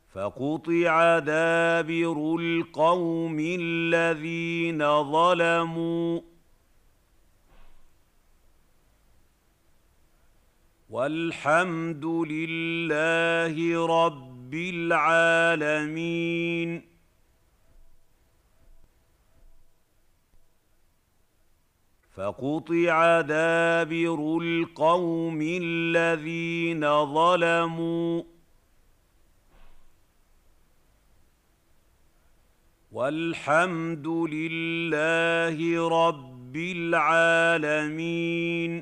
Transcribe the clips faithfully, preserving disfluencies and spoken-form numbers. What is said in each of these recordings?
فقطع دابر القوم الذين ظلموا والحمد لله رب العالمين. فقطع دابر القوم الذين ظلموا والحمد لله رب العالمين.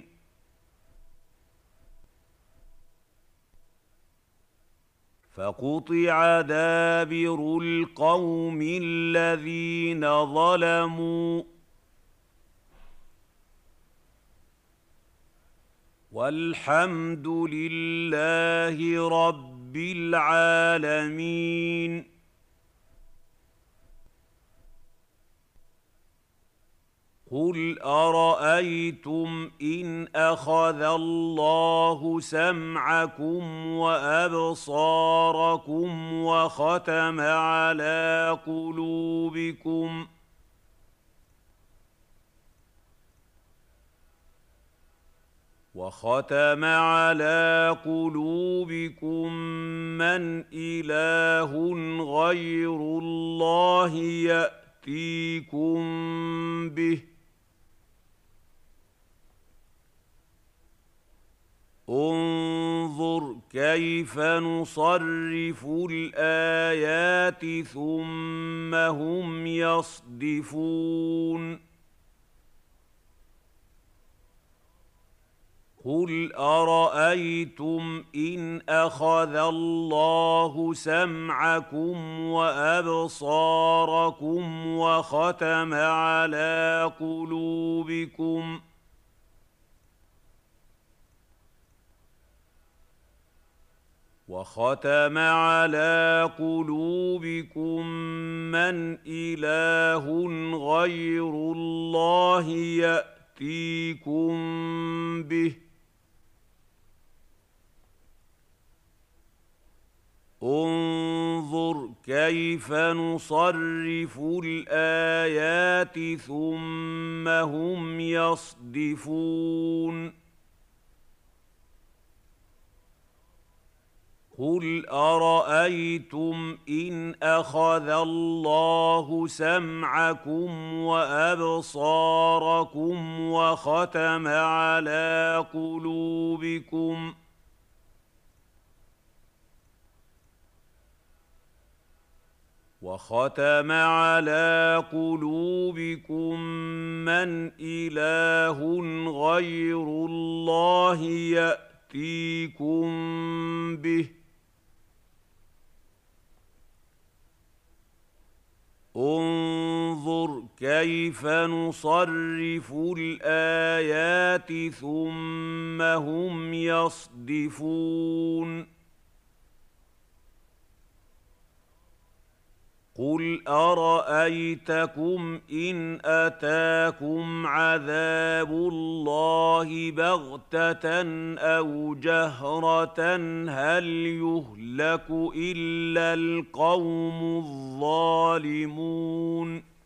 فقطع دابر القوم الذين ظلموا والحمد لله رب العالمين. قل أرأيتم إن أخذ الله سمعكم وأبصاركم وختم على قلوبكم وختم على قلوبكم من إله غير الله يأتيكم به انظر كيف نصرف الآيات ثم هم يصدفون. قل أرأيتم إن أخذ الله سمعكم وأبصاركم وختم على قلوبكم وختم على قلوبكم من إله غير الله يأتيكم به انظر كيف نصرف الآيات ثم هم يصدفون. قل أرأيتم إن أخذ الله سمعكم وأبصاركم وختم على قلوبكم وختم على قلوبكم من إله غير الله يأتيكم به انظر كيف نصرف الآيات ثم هم يصدفون. قل أرأيتكم إن أتاكم عذاب الله بغتة أو جهرة هل يهلك إلا القوم الظالمون.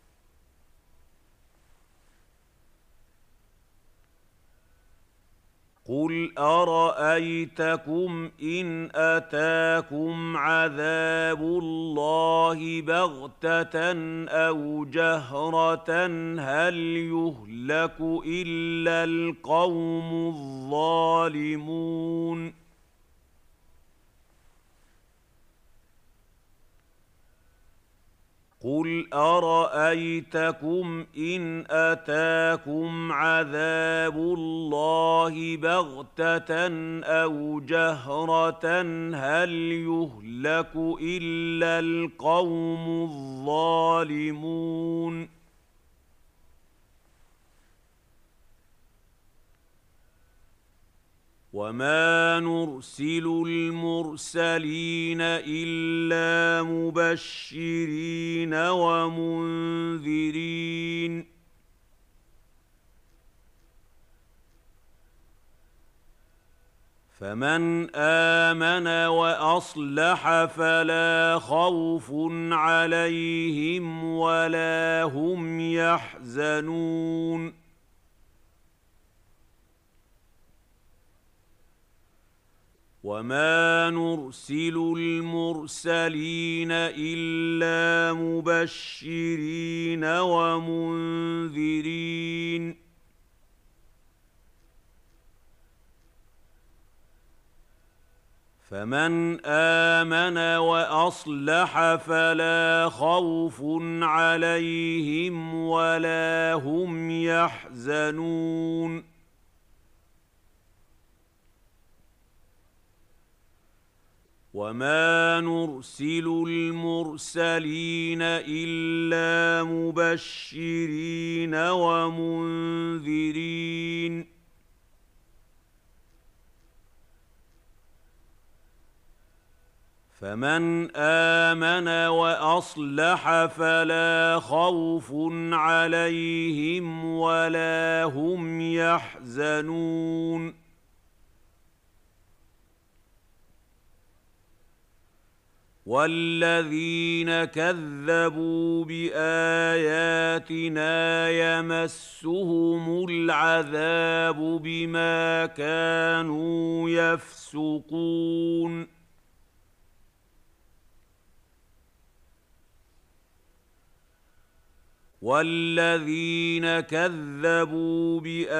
قل أرأيتكم إن أتاكم عذاب الله بغتة أو جهرة هل يهلك إلا القوم الظالمون. قل أرأيتكم إن أتاكم عذاب الله بغتة أو جهرة هل يهلك إلا القوم الظالمون. وما نرسل المرسلين إلا مبشرين ومنذرين فمن آمن وأصلح فلا خوف عليهم ولا هم يحزنون وما نرسل المرسلين إلا مبشرين ومنذرين فمن آمن وأصلح فلا خوف عليهم ولا هم يحزنون وما نرسل المرسلين إلا مبشرين ومنذرين فمن آمن وأصلح فلا خوف عليهم ولا هم يحزنون والذين كذبوا بآياتنا يمسهم العذاب بما كانوا يفسقون والذين كذبوا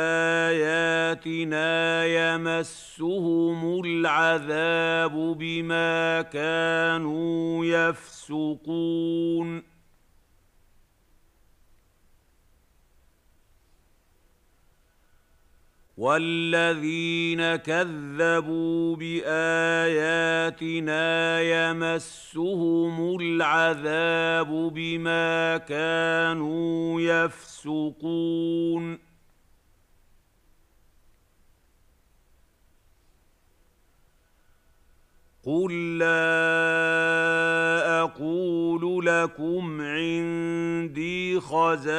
بآياتنا يمسهم العذاب بما كانوا يفسقون والذين كذبوا بآياتنا يمسهم العذاب بما كانوا يفسقون قل لا أقول لكم عندي خزائن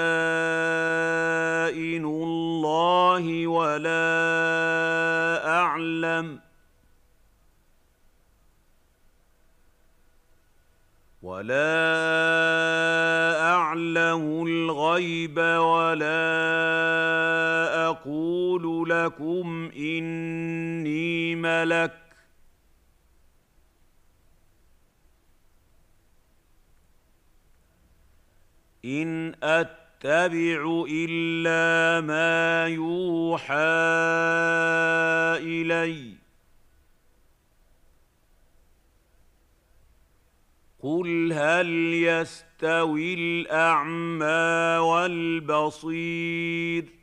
الله ولا أعلم ولا أعلم الغيب ولا أقول لكم إني ملك إن أتبع إلا ما يوحى إلي قل هل يستوي الأعمى والبصير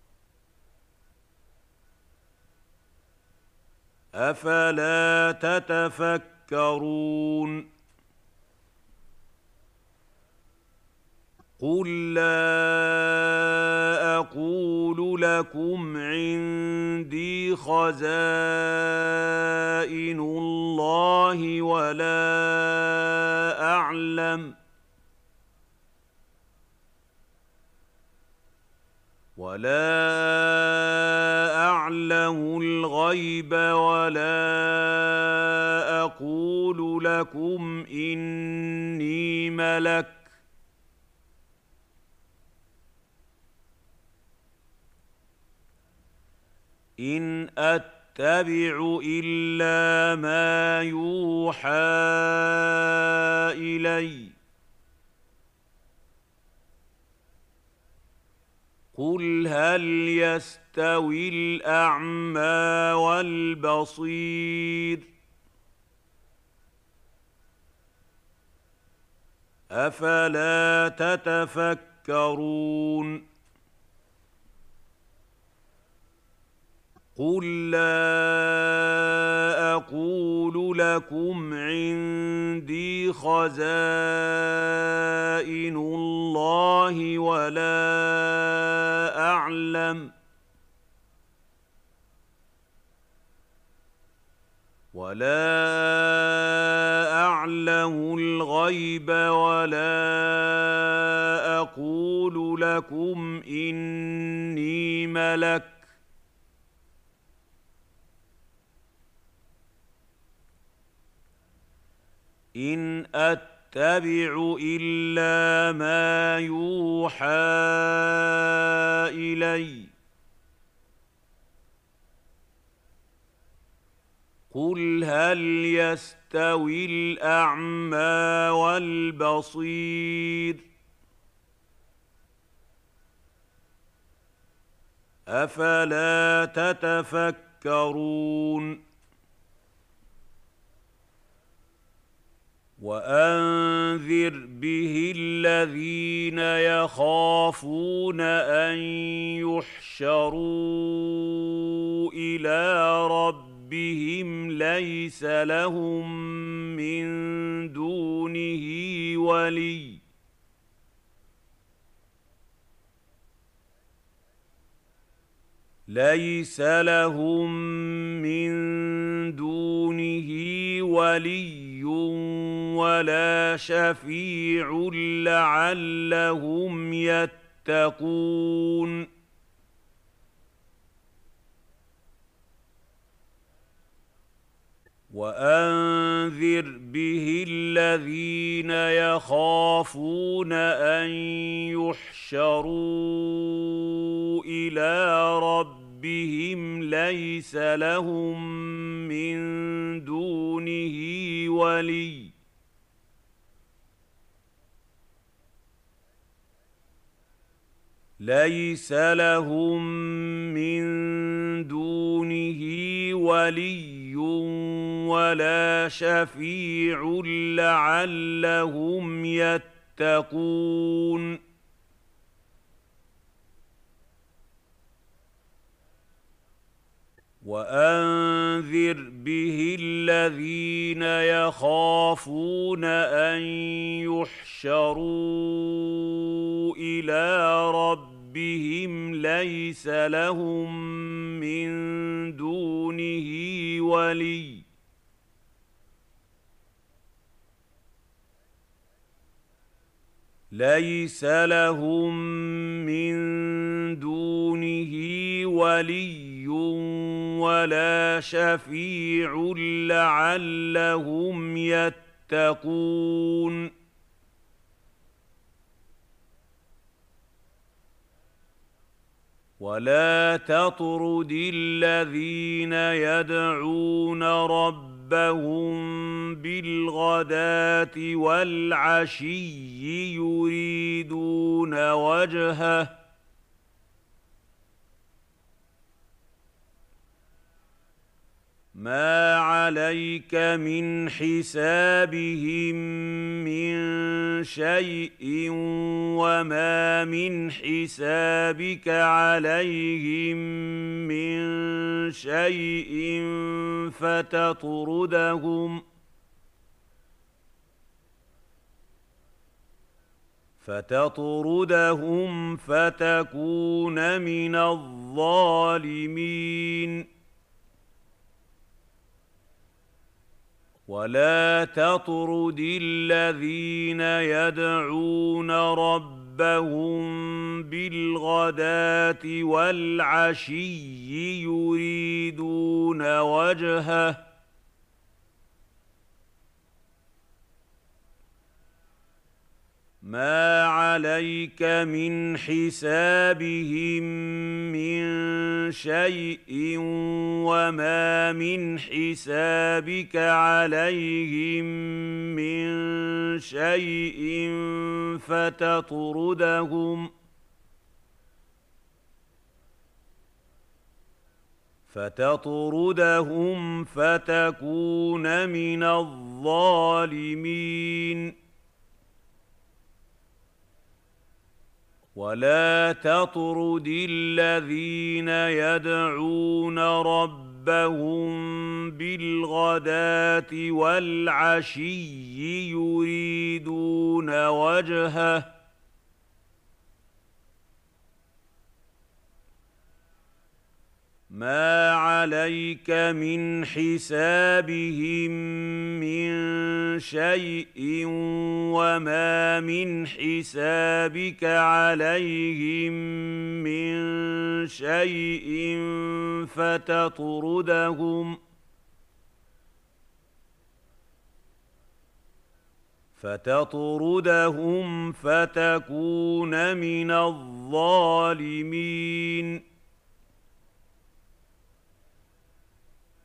أفلا تتفكرون قل لا أقول لكم عندي خزائن الله ولا أعلم ولا أعلم الغيب ولا أقول لكم إني ملك إن أتبع إلا ما يوحى إلي قل هل يستوي الأعمى والبصير أفلا تتفكرون قل لا أقول لكم عندي خزائن الله ولا أعلم ولا أعلم الغيب ولا أقول لكم إني ملك إن أتبع إلا ما يوحى إلي قل هل يستوي الأعمى والبصير أفلا تتفكرون وأنذر به الذين يخافون أن يحشروا إلى ربهم ليس لهم من دونه ولي ليس لهم من دونه ولي ولا شفيع لعلهم يتقون وأنذر به الذين يخافون أن يحشروا إلى ربهم ليس لهم من دونه ولي ليس لهم من دونه ولي ولا شفيع لعلهم يتقون وأنذر به الذين يخافون أن يحشروا إلى ربهم ليس لهم من دونه ولي ليس لهم من دونه ولي ولا شفيع لعلهم يتقون ولا تطرد الذين يدعون ربهم بالغداة والعشي يريدون وجهه ما عليك من حسابهم من شيء وما من حسابك عليهم من شيء فتطردهم فتطردهم فتكون من الظالمين ولا تطرد الذين يدعون ربهم بالغداة والعشي يريدون وجهه ما عليك من حسابهم من شيء وما من حسابك عليهم من شيء فتطردهم فتطردهم فتكون من الظالمين ولا تطرد الذين يدعون ربهم بالغداة والعشي يريدون وجهه ما عليك من حسابهم من شيء وما من حسابك عليهم من شيء فتطردهم فتطردهم فتكون من الظالمين